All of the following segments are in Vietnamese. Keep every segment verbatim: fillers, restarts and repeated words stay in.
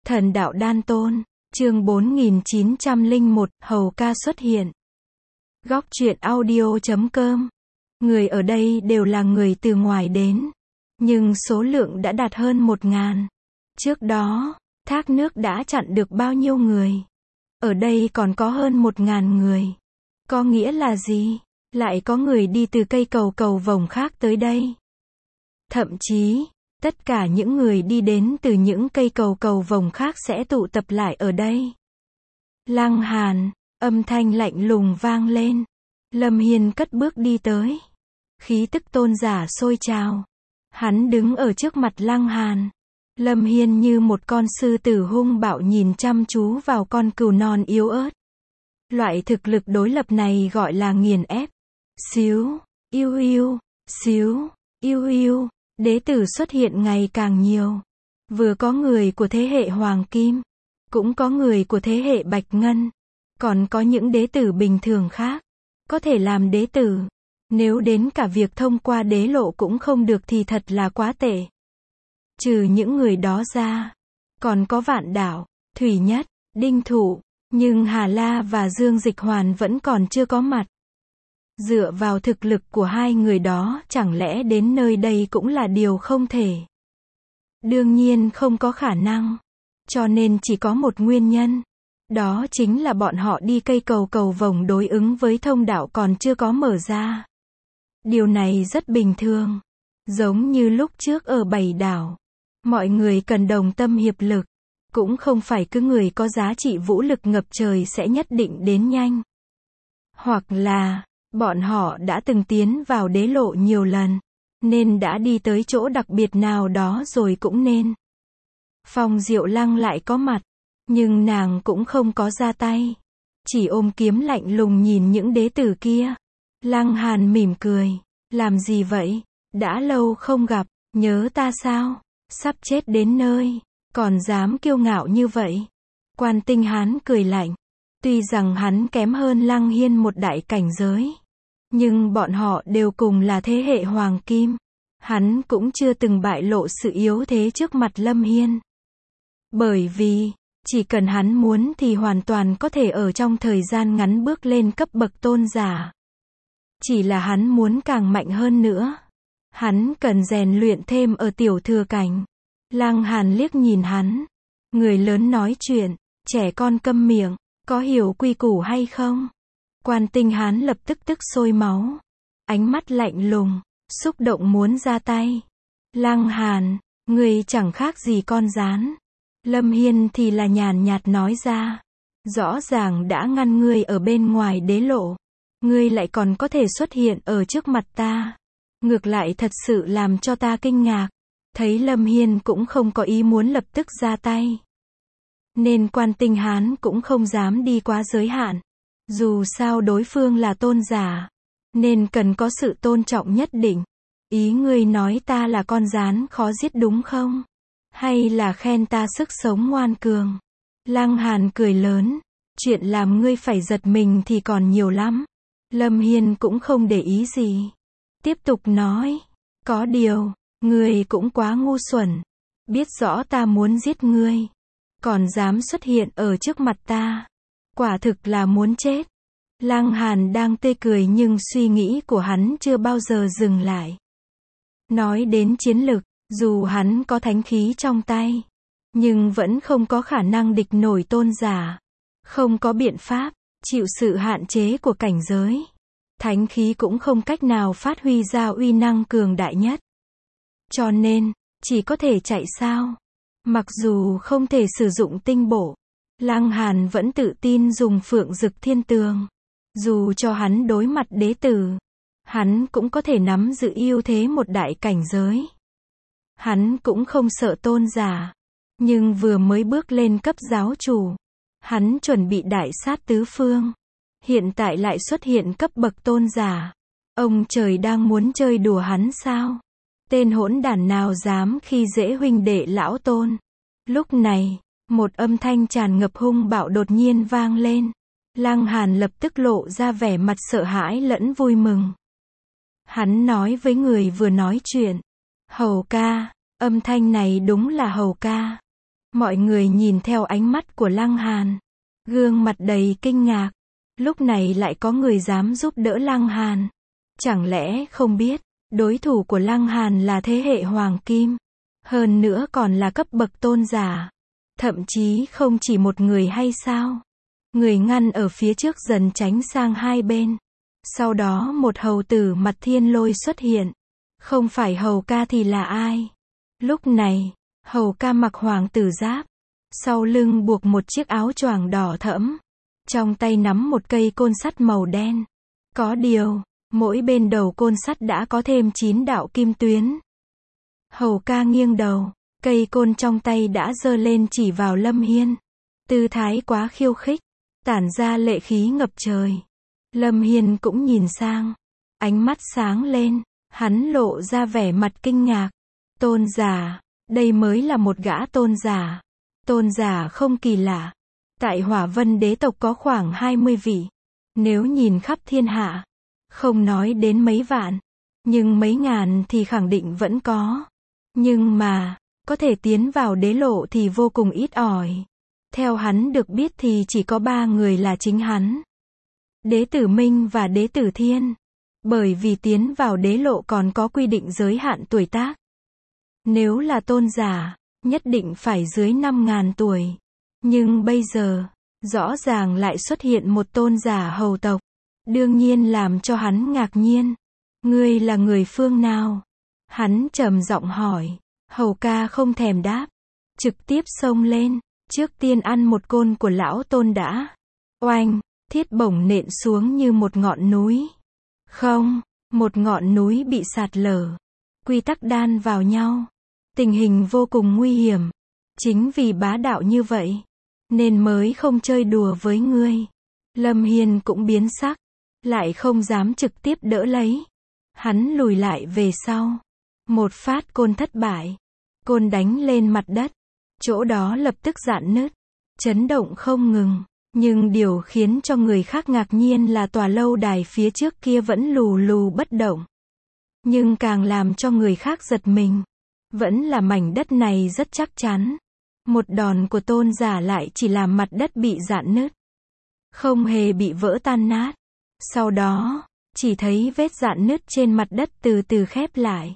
Thần đạo đan tôn, chương bốn nghìn chín trăm lẻ một, Hầu ca xuất hiện. Góc truyện audio chấm com. Người ở đây đều là người từ ngoài đến, nhưng số lượng đã đạt hơn một ngàn. Trước đó, thác nước đã chặn được bao nhiêu người? Ở đây còn có hơn một ngàn người. Có nghĩa là gì? Lại có người đi từ cây cầu cầu vồng khác tới đây. Thậm chí, tất cả những người đi đến từ những cây cầu cầu vồng khác sẽ tụ tập lại ở đây. Lăng Hàn, âm thanh lạnh lùng vang lên. Lâm Hiên cất bước đi tới. Khí tức tôn giả sôi trào. Hắn đứng ở trước mặt Lăng Hàn. Lâm Hiên như một con sư tử hung bạo nhìn chăm chú vào con cừu non yếu ớt. Loại thực lực đối lập này gọi là nghiền ép. Xíu, yêu yêu, xíu, yêu yêu. Đế tử xuất hiện ngày càng nhiều. Vừa có người của thế hệ Hoàng Kim, cũng có người của thế hệ Bạch Ngân, còn có những đế tử bình thường khác, có thể làm đế tử. Nếu đến cả việc thông qua đế lộ cũng không được thì thật là quá tệ. Trừ những người đó ra, còn có Vạn Đảo, Thủy Nhất, Đinh Thụ, nhưng Hà La và Dương Dịch Hoàn vẫn còn chưa có mặt. Dựa vào thực lực của hai người đó, chẳng lẽ đến nơi đây cũng là điều không thể? Đương nhiên không có khả năng. Cho nên chỉ có một nguyên nhân. Đó chính là bọn họ đi cây cầu cầu vồng đối ứng với thông đạo còn chưa có mở ra. Điều này rất bình thường. Giống như lúc trước ở Bảy Đảo. Mọi người cần đồng tâm hiệp lực. Cũng không phải cứ người có giá trị vũ lực ngập trời sẽ nhất định đến nhanh. Hoặc là bọn họ đã từng tiến vào đế lộ nhiều lần, nên đã đi tới chỗ đặc biệt nào đó rồi cũng nên. Phong Diệu Lăng lại có mặt, nhưng nàng cũng không có ra tay. Chỉ ôm kiếm lạnh lùng nhìn những đế tử kia. Lăng Hàn mỉm cười. Làm gì vậy? Đã lâu không gặp, nhớ ta sao? Sắp chết đến nơi, còn dám kiêu ngạo như vậy? Quan Tinh Hán cười lạnh. Tuy rằng hắn kém hơn Lăng Hiên một đại cảnh giới, nhưng bọn họ đều cùng là thế hệ Hoàng Kim. Hắn cũng chưa từng bại lộ sự yếu thế trước mặt Lâm Hiên. Bởi vì, chỉ cần hắn muốn thì hoàn toàn có thể ở trong thời gian ngắn bước lên cấp bậc tôn giả. Chỉ là hắn muốn càng mạnh hơn nữa. Hắn cần rèn luyện thêm ở tiểu thừa cảnh. Lăng Hàn liếc nhìn hắn. Người lớn nói chuyện, trẻ con câm miệng, có hiểu quy củ hay không? Quan Tinh Hán lập tức tức sôi máu. Ánh mắt lạnh lùng, xúc động muốn ra tay. Lăng Hàn, người chẳng khác gì con gián. Lâm Hiên thì là nhàn nhạt nói ra. Rõ ràng đã ngăn ngươi ở bên ngoài đế lộ. Ngươi lại còn có thể xuất hiện ở trước mặt ta. Ngược lại thật sự làm cho ta kinh ngạc. Thấy Lâm Hiên cũng không có ý muốn lập tức ra tay, nên Quan Tinh Hán cũng không dám đi quá giới hạn. Dù sao đối phương là tôn giả, nên cần có sự tôn trọng nhất định. Ý ngươi nói ta là con gián khó giết đúng không? Hay là khen ta sức sống ngoan cường? Lăng Hàn cười lớn. Chuyện làm ngươi phải giật mình thì còn nhiều lắm. Lâm Hiên cũng không để ý gì. Tiếp tục nói. Có điều, ngươi cũng quá ngu xuẩn. Biết rõ ta muốn giết ngươi, còn dám xuất hiện ở trước mặt ta. Quả thực là muốn chết. Lăng Hàn đang tươi cười nhưng suy nghĩ của hắn chưa bao giờ dừng lại. Nói đến chiến lực, dù hắn có thánh khí trong tay, nhưng vẫn không có khả năng địch nổi tôn giả. Không có biện pháp, chịu sự hạn chế của cảnh giới. Thánh khí cũng không cách nào phát huy ra uy năng cường đại nhất. Cho nên, chỉ có thể chạy sao. Mặc dù không thể sử dụng tinh bổ, Lăng Hàn vẫn tự tin dùng Phượng Dực Thiên Tường. Dù cho hắn đối mặt đế tử, hắn cũng có thể nắm giữ ưu thế một đại cảnh giới. Hắn cũng không sợ tôn giả. Nhưng vừa mới bước lên cấp giáo chủ, hắn chuẩn bị đại sát tứ phương. Hiện tại lại xuất hiện cấp bậc tôn giả. Ông trời đang muốn chơi đùa hắn sao? Tên hỗn đản nào dám khi dễ huynh đệ lão tôn? Lúc này, một âm thanh tràn ngập hung bạo đột nhiên vang lên. Lăng Hàn lập tức lộ ra vẻ mặt sợ hãi lẫn vui mừng. Hắn nói với người vừa nói chuyện. Hầu ca, âm thanh này đúng là Hầu ca. Mọi người nhìn theo ánh mắt của Lăng Hàn. Gương mặt đầy kinh ngạc. Lúc này lại có người dám giúp đỡ Lăng Hàn. Chẳng lẽ không biết, đối thủ của Lăng Hàn là thế hệ Hoàng Kim. Hơn nữa còn là cấp bậc tôn giả. Thậm chí không chỉ một người hay sao? Người ngăn ở phía trước dần tránh sang hai bên. Sau đó một hầu tử mặt thiên lôi xuất hiện. Không phải hầu ca thì là ai? Lúc này, hầu ca mặc hoàng tử giáp. Sau lưng buộc một chiếc áo choàng đỏ thẫm. Trong tay nắm một cây côn sắt màu đen. Có điều, mỗi bên đầu côn sắt đã có thêm chín đạo kim tuyến. Hầu ca nghiêng đầu, cây côn trong tay đã giơ lên chỉ vào Lâm Hiên. Tư thái quá khiêu khích, tản ra lệ khí ngập trời. Lâm Hiên cũng nhìn sang, ánh mắt sáng lên, hắn lộ ra vẻ mặt kinh ngạc. Tôn giả, đây mới là một gã tôn giả. Tôn giả không kỳ lạ. Tại Hỏa Vân đế tộc có khoảng hai mươi vị. Nếu nhìn khắp thiên hạ, không nói đến mấy vạn, nhưng mấy ngàn thì khẳng định vẫn có. Nhưng mà, có thể tiến vào đế lộ thì vô cùng ít ỏi. Theo hắn được biết thì chỉ có ba người là chính hắn. Đế tử Minh và đế tử Thiên. Bởi vì tiến vào đế lộ còn có quy định giới hạn tuổi tác. Nếu là tôn giả, nhất định phải dưới năm ngàn tuổi. Nhưng bây giờ, rõ ràng lại xuất hiện một tôn giả hầu tộc. Đương nhiên làm cho hắn ngạc nhiên. Ngươi là người phương nào? Hắn trầm giọng hỏi. Hầu ca không thèm đáp. Trực tiếp xông lên. Trước tiên ăn một côn của lão tôn đã. Oanh, thiết bổng nện xuống như một ngọn núi. Không, một ngọn núi bị sạt lở. Quy tắc đan vào nhau. Tình hình vô cùng nguy hiểm. Chính vì bá đạo như vậy, nên mới không chơi đùa với ngươi. Lâm Hiên cũng biến sắc. Lại không dám trực tiếp đỡ lấy. Hắn lùi lại về sau. Một phát côn thất bại. Côn đánh lên mặt đất. Chỗ đó lập tức rạn nứt. Chấn động không ngừng. Nhưng điều khiến cho người khác ngạc nhiên là tòa lâu đài phía trước kia vẫn lù lù bất động. Nhưng càng làm cho người khác giật mình, vẫn là mảnh đất này rất chắc chắn. Một đòn của tôn giả lại chỉ làm mặt đất bị rạn nứt. Không hề bị vỡ tan nát. Sau đó, chỉ thấy vết rạn nứt trên mặt đất từ từ khép lại.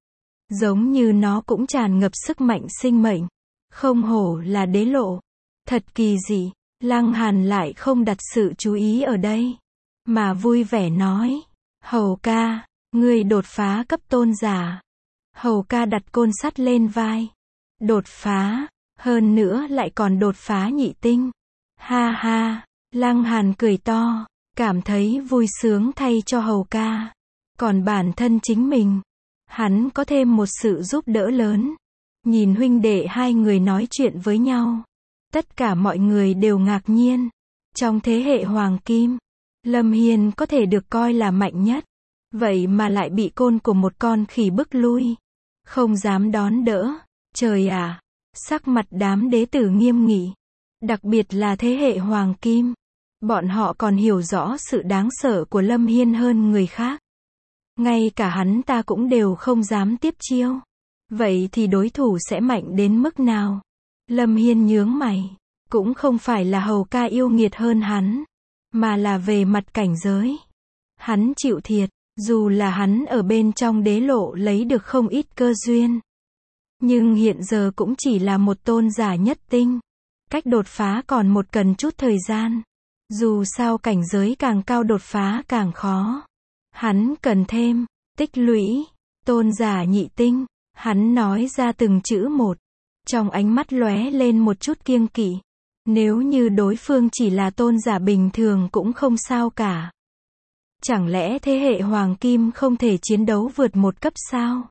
Giống như nó cũng tràn ngập sức mạnh sinh mệnh. Không hổ là đế lộ. Thật kỳ dị. Lăng Hàn lại không đặt sự chú ý ở đây, mà vui vẻ nói. Hầu ca, ngươi đột phá cấp tôn giả. Hầu ca đặt côn sắt lên vai. Đột phá, hơn nữa lại còn đột phá nhị tinh. Ha ha, Lăng Hàn cười to, cảm thấy vui sướng thay cho hầu ca. Còn bản thân chính mình, hắn có thêm một sự giúp đỡ lớn. Nhìn huynh đệ hai người nói chuyện với nhau. Tất cả mọi người đều ngạc nhiên. Trong thế hệ Hoàng Kim, Lâm Hiên có thể được coi là mạnh nhất. Vậy mà lại bị côn của một con khỉ bức lui. Không dám đón đỡ. Trời à! Sắc mặt đám đế tử nghiêm nghị. Đặc biệt là thế hệ Hoàng Kim. Bọn họ còn hiểu rõ sự đáng sợ của Lâm Hiên hơn người khác. Ngay cả hắn ta cũng đều không dám tiếp chiêu. Vậy thì đối thủ sẽ mạnh đến mức nào? Lâm Hiên nhướng mày. Cũng không phải là hầu ca yêu nghiệt hơn hắn, mà là về mặt cảnh giới. Hắn chịu thiệt, dù là hắn ở bên trong đế lộ lấy được không ít cơ duyên. Nhưng hiện giờ cũng chỉ là một tôn giả nhất tinh. Cách đột phá còn một cần chút thời gian. Dù sao cảnh giới càng cao đột phá càng khó. Hắn cần thêm, tích lũy, tôn giả nhị tinh. Hắn nói ra từng chữ một. Trong ánh mắt lóe lên một chút kiêng kỵ. Nếu như đối phương chỉ là tôn giả bình thường cũng không sao cả. Chẳng lẽ thế hệ Hoàng Kim không thể chiến đấu vượt một cấp sao?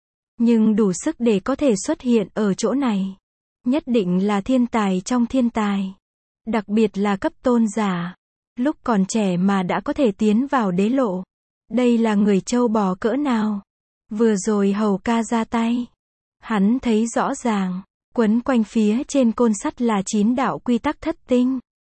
Nhưng đủ sức để có thể xuất hiện ở chỗ này. Nhất định là thiên tài trong thiên tài. Đặc biệt là cấp tôn giả. Lúc còn trẻ mà đã có thể tiến vào đế lộ. Đây là người trâu bò cỡ nào? Vừa rồi hầu ca ra tay. Hắn thấy rõ ràng. Quấn quanh phía trên côn sắt là chín đạo quy tắc thất tinh.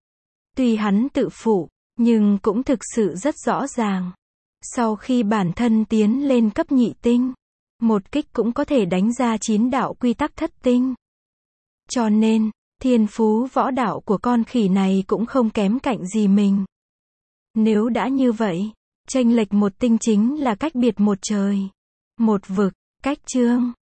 Tuy hắn tự phụ, nhưng cũng thực sự rất rõ ràng. Sau khi bản thân tiến lên cấp nhị tinh, một kích cũng có thể đánh ra chín đạo quy tắc thất tinh. Cho nên, thiên phú võ đạo của con khỉ này cũng không kém cạnh gì mình. Nếu đã như vậy, chênh lệch một tinh chính là cách biệt một trời, một vực, cách chương.